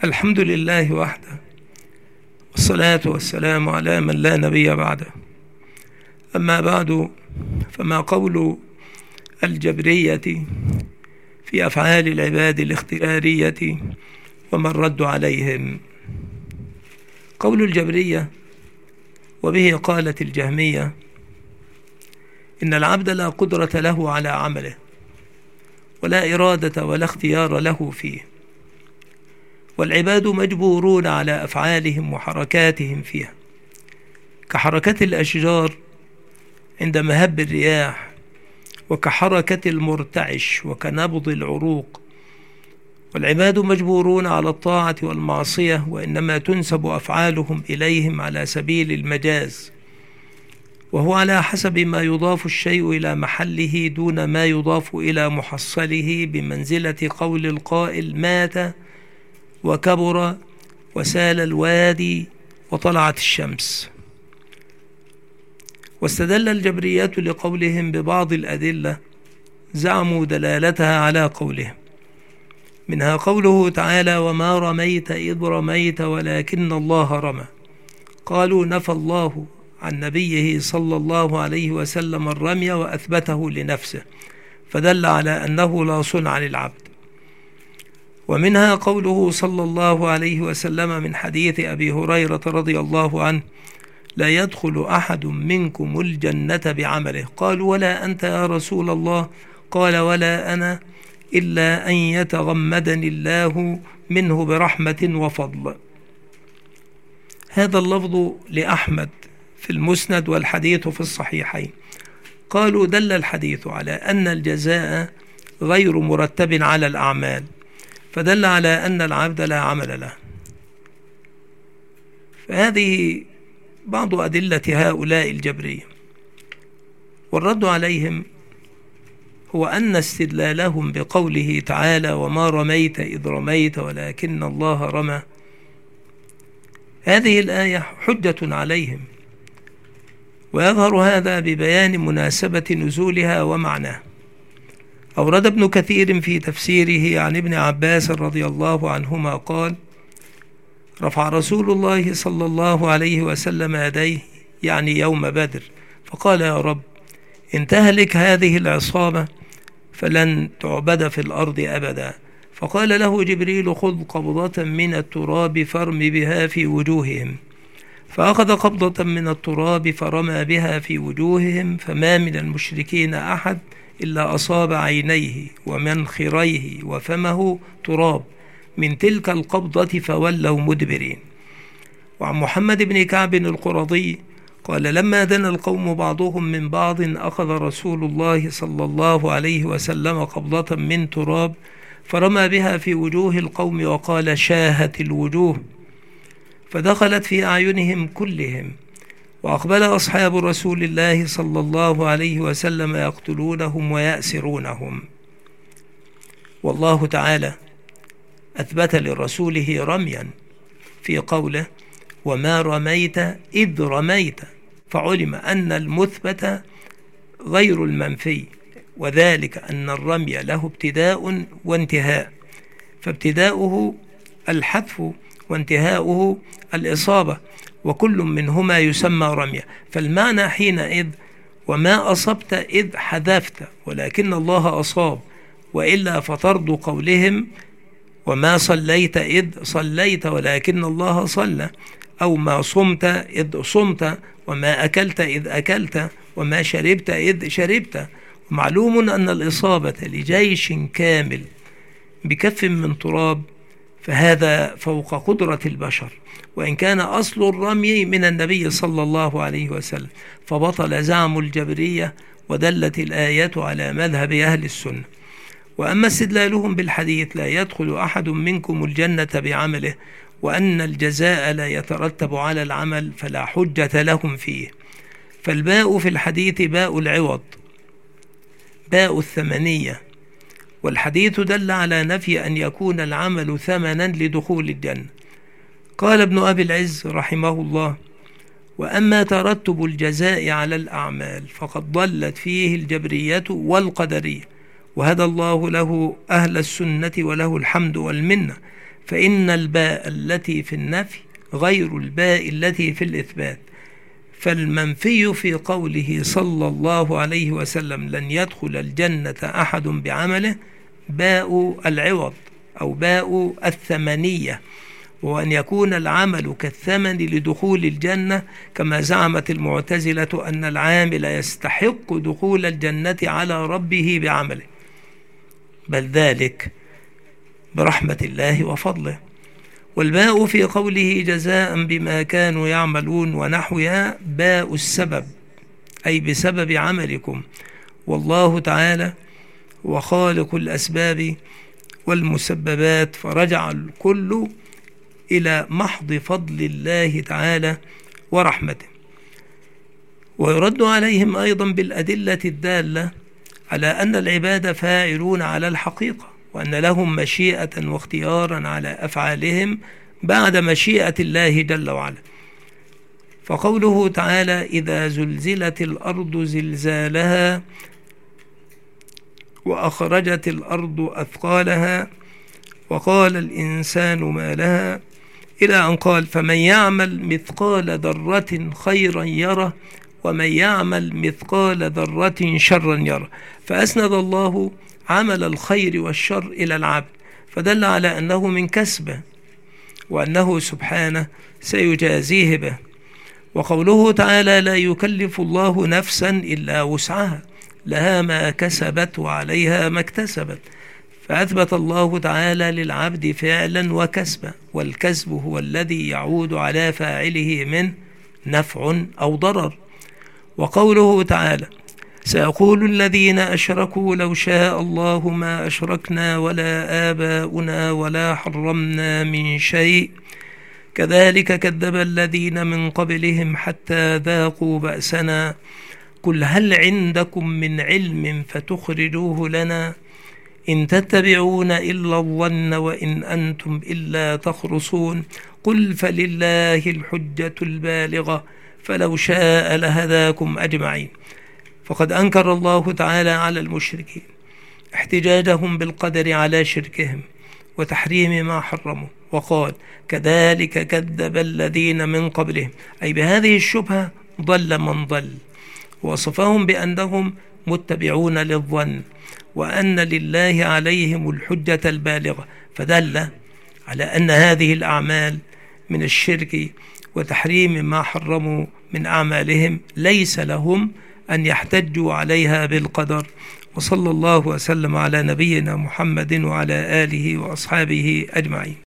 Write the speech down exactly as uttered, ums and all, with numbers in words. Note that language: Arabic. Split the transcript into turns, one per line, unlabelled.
الحمد لله وحده، والصلاة والسلام على من لا نبي بعده. أما بعد، فما قول الجبرية في أفعال العباد الاختيارية وما الرد عليهم؟ قول الجبرية وبه قالت الجهمية إن العبد لا قدرة له على عمله ولا إرادة ولا اختيار له فيه، والعباد مجبورون على أفعالهم وحركاتهم فيها، كحركة الأشجار عند مهب الرياح، وكحركة المرتعش، وكنبض العروق. والعباد مجبورون على الطاعة والمعصية، وإنما تنسب أفعالهم إليهم على سبيل المجاز، وهو على حسب ما يضاف الشيء إلى محله دون ما يضاف إلى محصله، بمنزلة قول القائل: مات وكبر وسال الوادي وطلعت الشمس. واستدل الجبرية لقولهم ببعض الأدلة زعموا دلالتها على قولهم، منها قوله تعالى: وما رميت إذ رميت ولكن الله رمى. قالوا نفى الله عن نبيه صلى الله عليه وسلم الرمي وأثبته لنفسه، فدل على أنه لا صنع للعبد. ومنها قوله صلى الله عليه وسلم من حديث أبي هريرة رضي الله عنه: لا يدخل أحد منكم الجنة بعمله. قالوا: ولا أنت يا رسول الله؟ قال: ولا أنا، إلا أن يتغمدني الله منه برحمة وفضل. هذا اللفظ لأحمد في المسند، والحديث في الصحيحين. قالوا: دل الحديث على أن الجزاء غير مرتب على الأعمال، فدل على أن العبد لا عمل له. فهذه بعض أدلة هؤلاء الجبرية. والرد عليهم هو أن استدلالهم بقوله تعالى: وما رميت إذ رميت ولكن الله رمى، هذه الآية حجة عليهم، ويظهر هذا ببيان مناسبة نزولها ومعناه. أورد ابن كثير في تفسيره عن ابن عباس رضي الله عنهما قال: رفع رسول الله صلى الله عليه وسلم يديه، يعني يوم بدر، فقال: يا رب، إن تهلك هذه العصابة فلن تعبد في الأرض أبدا. فقال له جبريل: خذ قبضة من التراب فارم بها في وجوههم. فأخذ قبضة من التراب فرمى بها في وجوههم، فما من المشركين أحد إلا أصاب عينيه ومنخريه وفمه تراب من تلك القبضة فولوا مدبرين. وعن محمد بن كعب القرظي قال: لما دنا القوم بعضهم من بعض أخذ رسول الله صلى الله عليه وسلم قبضة من تراب فرمى بها في وجوه القوم وقال: شاهت الوجوه، فدخلت في أعينهم كلهم، وأقبل أصحاب رسول الله صلى الله عليه وسلم يقتلونهم ويأسرونهم. والله تعالى أثبت لرسوله رميا في قوله: وما رميت إذ رميت، فعلم أن المثبت غير المنفي، وذلك أن الرمي له ابتداء وانتهاء، فابتداؤه الحذف وانتهاؤه الإصابة، وكل منهما يسمى رميا. فالمعنى حينئذ: وما أصبت إذ حذفت ولكن الله أصاب، وإلا فطرد قولهم: وما صليت إذ صليت ولكن الله صلى، أو ما صمت إذ صمت، وما أكلت إذ أكلت، وما شربت إذ شربت. ومعلوم أن الإصابة لجيش كامل بكف من تراب فهذا فوق قدرة البشر، وإن كان أصل الرمي من النبي صلى الله عليه وسلم، فبطل زعم الجبرية، ودلت الآية على مذهب أهل السنة. وأما استدلالهم بالحديث: لا يدخل أحد منكم الجنة بعمله، وأن الجزاء لا يترتب على العمل، فلا حجة لهم فيه. فالباء في الحديث باء العوض، باء الثمنية، والحديث دل على نفي أن يكون العمل ثمنا لدخول الجنة. قال ابن أبي العز رحمه الله: وأما ترتب الجزاء على الأعمال فقد ضلت فيه الجبرية والقدرية، وهدى الله له أهل السنة وله الحمد والمنة، فإن الباء التي في النفي غير الباء التي في الإثبات، فالمنفي في قوله صلى الله عليه وسلم لن يدخل الجنة أحد بعمله باء العوض أو باء الثمنية، وأن يكون العمل كالثمن لدخول الجنة، كما زعمت المعتزلة أن العامل يستحق دخول الجنة على ربه بعمله، بل ذلك برحمة الله وفضله. والباء في قوله جزاء بما كانوا يعملون ونحوها باء السبب، أي بسبب عملكم، والله تعالى وخالق الأسباب والمسببات، فرجع الكل إلى محض فضل الله تعالى ورحمته. ويرد عليهم أيضا بالأدلة الدالة على أن العباد فاعلون على الحقيقة، وأن لهم مشيئة واختيارا على أفعالهم بعد مشيئة الله جل وعلا. فقوله تعالى إذا زلزلت الأرض زلزالها وأخرجت الأرض أثقالها وقال الإنسان ما لها، إلى أن قال فمن يعمل مثقال ذرة خيرا يره ومن يعمل مثقال ذرة شرا يره، فأسند الله عمل الخير والشر إلى العبد، فدل على أنه من كسبه وأنه سبحانه سيجازيه به. وقوله تعالى لا يكلف الله نفسا إلا وسعها لها ما كسبت وعليها ما اكتسبت، فأثبت الله تعالى للعبد فعلا وكسبا، والكسب هو الذي يعود على فاعله من نفع أو ضرر. وقوله تعالى سيقول الذين أشركوا لو شاء الله ما أشركنا ولا آباؤنا ولا حرمنا من شيء كذلك كذب الذين من قبلهم حتى ذاقوا بأسنا قل هل عندكم من علم فتخرجوه لنا إن تتبعون إلا الظن وإن أنتم إلا تخرصون قل فلله الحجة البالغة فلو شاء لهداكم أجمعين. فقد أنكر الله تعالى على المشركين احتجاجهم بالقدر على شركهم وتحريم ما حرموا، وقال كذلك كذب الذين من قبلهم، أي بهذه الشبهة ضل من ضل، وصفهم بأنهم متبعون للظن وأن لله عليهم الحجة البالغة، فدل على أن هذه الأعمال من الشرك وتحريم ما حرموا من أعمالهم ليس لهم أن يحتجوا عليها بالقدر. وصلى الله وسلم على نبينا محمد وعلى آله وأصحابه أجمعين.